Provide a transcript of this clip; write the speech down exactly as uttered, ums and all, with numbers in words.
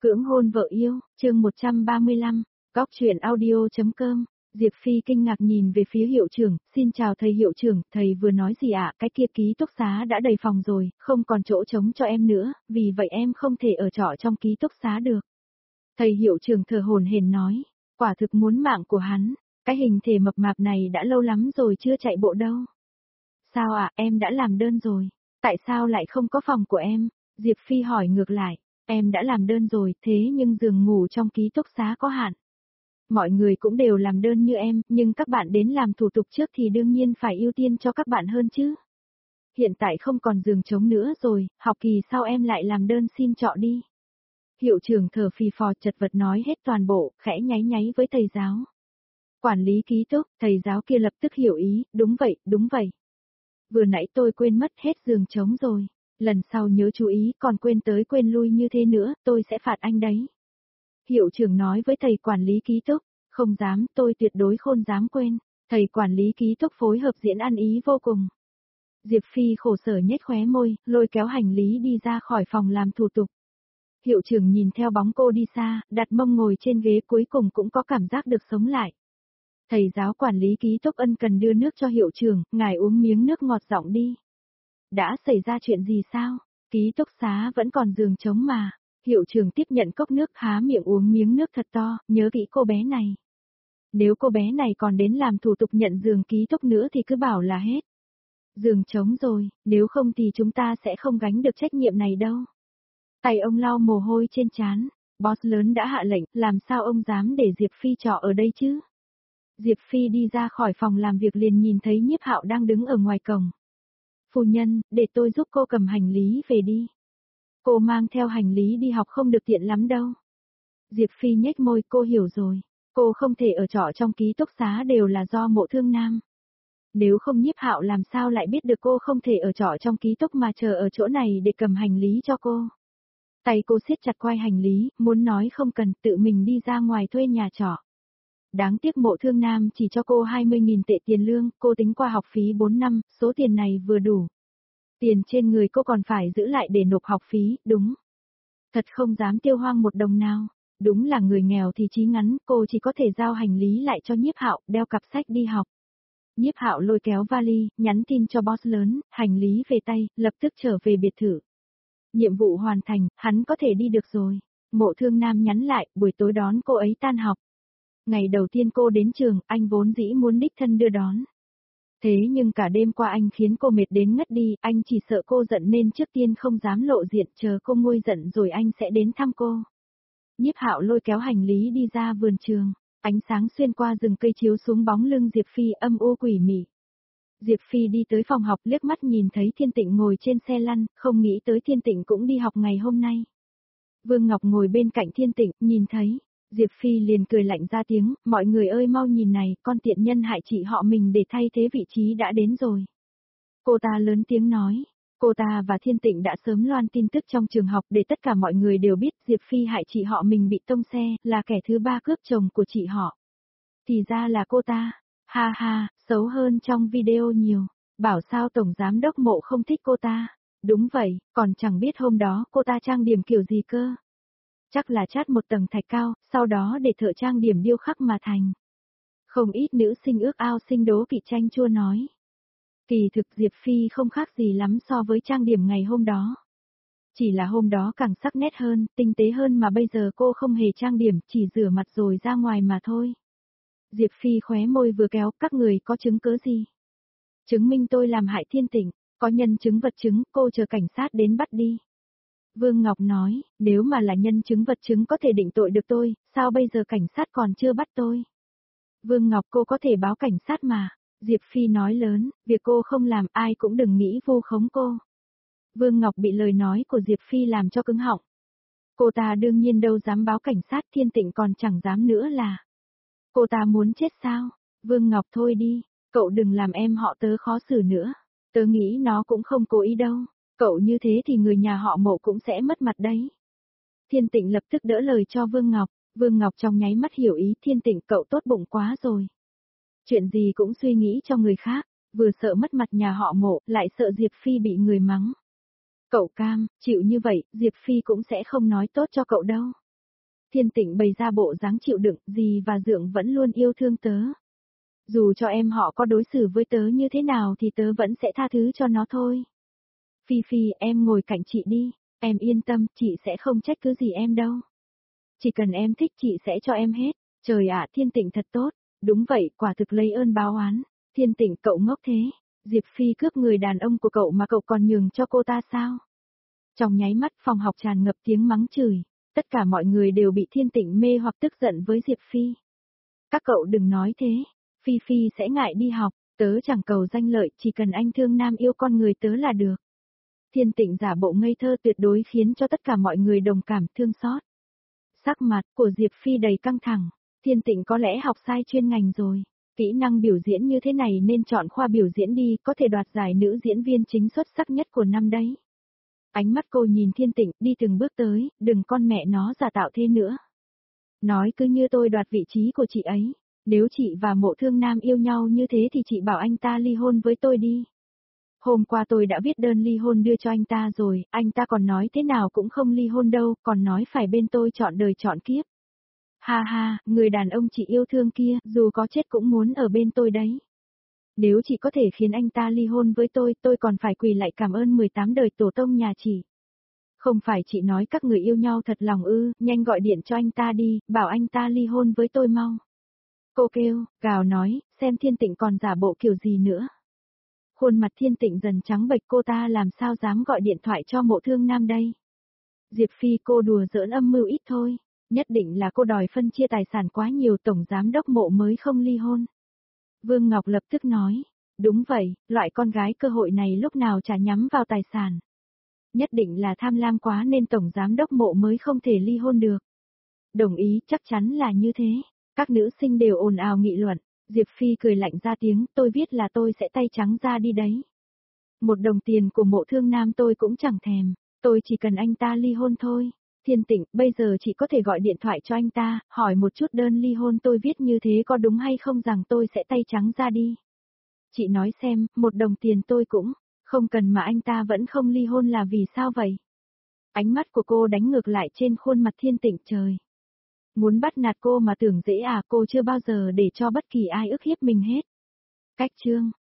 Cưỡng hôn vợ yêu, chương một trăm ba mươi lăm, góc truyện audio.com. Diệp Phi kinh ngạc nhìn về phía hiệu trưởng, xin chào thầy hiệu trưởng, thầy vừa nói gì ạ, cái kia ký túc xá đã đầy phòng rồi, không còn chỗ trống cho em nữa, vì vậy em không thể ở trọ trong ký túc xá được. Thầy hiệu trưởng thở hổn hển nói, quả thực muốn mạng của hắn, cái hình thể mập mạp này đã lâu lắm rồi chưa chạy bộ đâu. Sao ạ, em đã làm đơn rồi, tại sao lại không có phòng của em? Diệp Phi hỏi ngược lại. Em đã làm đơn rồi, thế nhưng giường ngủ trong ký túc xá có hạn. Mọi người cũng đều làm đơn như em, nhưng các bạn đến làm thủ tục trước thì đương nhiên phải ưu tiên cho các bạn hơn chứ. Hiện tại không còn giường trống nữa rồi, học kỳ sau em lại làm đơn xin trọ đi. Hiệu trưởng thở phì phò chật vật nói hết toàn bộ, khẽ nháy nháy với thầy giáo. Quản lý ký túc, thầy giáo kia lập tức hiểu ý, đúng vậy, đúng vậy. Vừa nãy tôi quên mất hết giường trống rồi. Lần sau nhớ chú ý, còn quên tới quên lui như thế nữa, tôi sẽ phạt anh đấy. Hiệu trưởng nói với thầy quản lý ký túc, không dám, tôi tuyệt đối không dám quên. Thầy quản lý ký túc phối hợp diễn ăn ý vô cùng. Diệp Phi khổ sở nhếch khóe môi, lôi kéo hành lý đi ra khỏi phòng làm thủ tục. Hiệu trưởng nhìn theo bóng cô đi xa, đặt mông ngồi trên ghế cuối cùng cũng có cảm giác được sống lại. Thầy giáo quản lý ký túc ân cần đưa nước cho hiệu trưởng, ngài uống miếng nước ngọt giọng đi. Đã xảy ra chuyện gì sao? Ký túc xá vẫn còn giường trống mà. Hiệu trưởng tiếp nhận cốc nước há miệng uống miếng nước thật to, nhớ kỹ cô bé này. Nếu cô bé này còn đến làm thủ tục nhận giường ký túc nữa thì cứ bảo là hết. Giường trống rồi, nếu không thì chúng ta sẽ không gánh được trách nhiệm này đâu. Tay ông lau mồ hôi trên trán, boss lớn đã hạ lệnh, làm sao ông dám để Diệp Phi trọ ở đây chứ? Diệp Phi đi ra khỏi phòng làm việc liền nhìn thấy Nhiếp Hạo đang đứng ở ngoài cổng. Phu nhân, để tôi giúp cô cầm hành lý về đi. Cô mang theo hành lý đi học không được tiện lắm đâu. Diệp Phi nhếch môi, cô hiểu rồi. Cô không thể ở trọ trong ký túc xá đều là do Mộ Thương Nam. Nếu không Nhiếp Hạo làm sao lại biết được cô không thể ở trọ trong ký túc mà chờ ở chỗ này để cầm hành lý cho cô. Tay cô siết chặt quai hành lý, muốn nói không cần tự mình đi ra ngoài thuê nhà trọ. Đáng tiếc Mộ Thương Nam chỉ cho cô hai mươi nghìn tệ tiền lương, cô tính qua học phí bốn năm, số tiền này vừa đủ. Tiền trên người cô còn phải giữ lại để nộp học phí, đúng. Thật không dám tiêu hoang một đồng nào. Đúng là người nghèo thì chí ngắn, cô chỉ có thể giao hành lý lại cho Nhiếp Hạo, đeo cặp sách đi học. Nhiếp Hạo lôi kéo vali, nhắn tin cho boss lớn, hành lý về tay, lập tức trở về biệt thự. Nhiệm vụ hoàn thành, hắn có thể đi được rồi. Mộ Thương Nam nhắn lại, buổi tối đón cô ấy tan học. Ngày đầu tiên cô đến trường, anh vốn dĩ muốn đích thân đưa đón. Thế nhưng cả đêm qua anh khiến cô mệt đến ngất đi, anh chỉ sợ cô giận nên trước tiên không dám lộ diện, chờ cô nguôi giận rồi anh sẽ đến thăm cô. Nhiếp Hạo lôi kéo hành lý đi ra vườn trường, ánh sáng xuyên qua rừng cây chiếu xuống bóng lưng Diệp Phi âm u quỷ mị. Diệp Phi đi tới phòng học liếc mắt nhìn thấy Thiên Tịnh ngồi trên xe lăn, không nghĩ tới Thiên Tịnh cũng đi học ngày hôm nay. Vương Ngọc ngồi bên cạnh Thiên Tịnh, nhìn thấy. Diệp Phi liền cười lạnh ra tiếng, mọi người ơi mau nhìn này, con tiện nhân hại chị họ mình để thay thế vị trí đã đến rồi. Cô ta lớn tiếng nói, cô ta và Thiên Tịnh đã sớm loan tin tức trong trường học để tất cả mọi người đều biết Diệp Phi hại chị họ mình bị tông xe, là kẻ thứ ba cướp chồng của chị họ. Thì ra là cô ta, ha ha, xấu hơn trong video nhiều, bảo sao Tổng Giám Đốc Mộ không thích cô ta. Đúng vậy, còn chẳng biết hôm đó cô ta trang điểm kiểu gì cơ. Chắc là chát một tầng thạch cao, sau đó để thợ trang điểm điêu khắc mà thành. Không ít nữ sinh ước ao sinh Đỗ Kỵ Tranh chua nói. Kỳ thực Diệp Phi không khác gì lắm so với trang điểm ngày hôm đó. Chỉ là hôm đó càng sắc nét hơn, tinh tế hơn mà bây giờ cô không hề trang điểm, chỉ rửa mặt rồi ra ngoài mà thôi. Diệp Phi khóe môi vừa kéo, các người có chứng cứ gì? Chứng minh tôi làm hại Thiên Tịnh, có nhân chứng vật chứng, cô chờ cảnh sát đến bắt đi. Vương Ngọc nói, nếu mà là nhân chứng vật chứng có thể định tội được tôi, sao bây giờ cảnh sát còn chưa bắt tôi? Vương Ngọc cô có thể báo cảnh sát mà. Diệp Phi nói lớn, việc cô không làm ai cũng đừng nghĩ vu khống cô. Vương Ngọc bị lời nói của Diệp Phi làm cho cứng họng. Cô ta đương nhiên đâu dám báo cảnh sát, Thiên Tịnh còn chẳng dám nữa là. Cô ta muốn chết sao? Vương Ngọc thôi đi, cậu đừng làm em họ tớ khó xử nữa. Tớ nghĩ nó cũng không cố ý đâu. Cậu như thế thì người nhà họ Mộ cũng sẽ mất mặt đấy. Thiên Tịnh lập tức đỡ lời cho Vương Ngọc, Vương Ngọc trong nháy mắt hiểu ý, Thiên Tịnh cậu tốt bụng quá rồi. Chuyện gì cũng suy nghĩ cho người khác, vừa sợ mất mặt nhà họ Mộ, lại sợ Diệp Phi bị người mắng. Cậu cam, chịu như vậy, Diệp Phi cũng sẽ không nói tốt cho cậu đâu. Thiên Tịnh bày ra bộ dáng chịu đựng, dì và Dượng vẫn luôn yêu thương tớ. Dù cho em họ có đối xử với tớ như thế nào thì tớ vẫn sẽ tha thứ cho nó thôi. Phi Phi, em ngồi cạnh chị đi, em yên tâm, chị sẽ không trách cứ gì em đâu. Chỉ cần em thích chị sẽ cho em hết. Trời ạ, Thiên Tịnh thật tốt. Đúng vậy, quả thực lấy ơn báo oán. Thiên Tịnh, cậu ngốc thế. Diệp Phi cướp người đàn ông của cậu mà cậu còn nhường cho cô ta sao? Trong nháy mắt phòng học tràn ngập tiếng mắng chửi. Tất cả mọi người đều bị Thiên Tịnh mê hoặc tức giận với Diệp Phi. Các cậu đừng nói thế. Phi Phi sẽ ngại đi học. Tớ chẳng cầu danh lợi, chỉ cần anh thương nam yêu con người tớ là được. Thiên Tịnh giả bộ ngây thơ tuyệt đối khiến cho tất cả mọi người đồng cảm thương xót. Sắc mặt của Diệp Phi đầy căng thẳng. Thiên Tịnh có lẽ học sai chuyên ngành rồi. Kỹ năng biểu diễn như thế này nên chọn khoa biểu diễn đi, có thể đoạt giải nữ diễn viên chính xuất sắc nhất của năm đấy. Ánh mắt cô nhìn Thiên Tịnh, đi từng bước tới, đừng con mẹ nó giả tạo thế nữa. Nói cứ như tôi đoạt vị trí của chị ấy. Nếu chị và Mộ Thương Nam yêu nhau như thế thì chị bảo anh ta ly hôn với tôi đi. Hôm qua tôi đã viết đơn ly hôn đưa cho anh ta rồi, anh ta còn nói thế nào cũng không ly hôn đâu, còn nói phải bên tôi chọn đời chọn kiếp. Ha ha, người đàn ông chị yêu thương kia, dù có chết cũng muốn ở bên tôi đấy. Nếu chị có thể khiến anh ta ly hôn với tôi, tôi còn phải quỳ lại cảm ơn mười tám đời tổ tông nhà chị. Không phải chị nói các người yêu nhau thật lòng ư, nhanh gọi điện cho anh ta đi, bảo anh ta ly hôn với tôi mau. Cô kêu, gào nói, xem Thiên Tịnh còn giả bộ kiểu gì nữa. Khuôn mặt Thiên Tịnh dần trắng bệch, cô ta làm sao dám gọi điện thoại cho Mộ Thương Nam đây. Diệp Phi, cô đùa giỡn âm mưu ít thôi. Nhất định là cô đòi phân chia tài sản quá nhiều, tổng giám đốc Mộ mới không ly hôn. Vương Ngọc lập tức nói, đúng vậy, loại con gái cơ hội này lúc nào chả nhắm vào tài sản. Nhất định là tham lam quá nên tổng giám đốc Mộ mới không thể ly hôn được. Đồng ý, chắc chắn là như thế. Các nữ sinh đều ồn ào nghị luận. Diệp Phi cười lạnh ra tiếng, tôi viết là tôi sẽ tay trắng ra đi đấy. Một đồng tiền của Mộ Thương Nam tôi cũng chẳng thèm, tôi chỉ cần anh ta ly hôn thôi. Thiên Tịnh, bây giờ chị có thể gọi điện thoại cho anh ta, hỏi một chút đơn ly hôn tôi viết như thế có đúng hay không, rằng tôi sẽ tay trắng ra đi. Chị nói xem, một đồng tiền tôi cũng không cần mà anh ta vẫn không ly hôn là vì sao vậy? Ánh mắt của cô đánh ngược lại trên khuôn mặt Thiên Tịnh. Trời! Muốn bắt nạt cô mà tưởng dễ à, cô chưa bao giờ để cho bất kỳ ai ức hiếp mình hết. Cách chương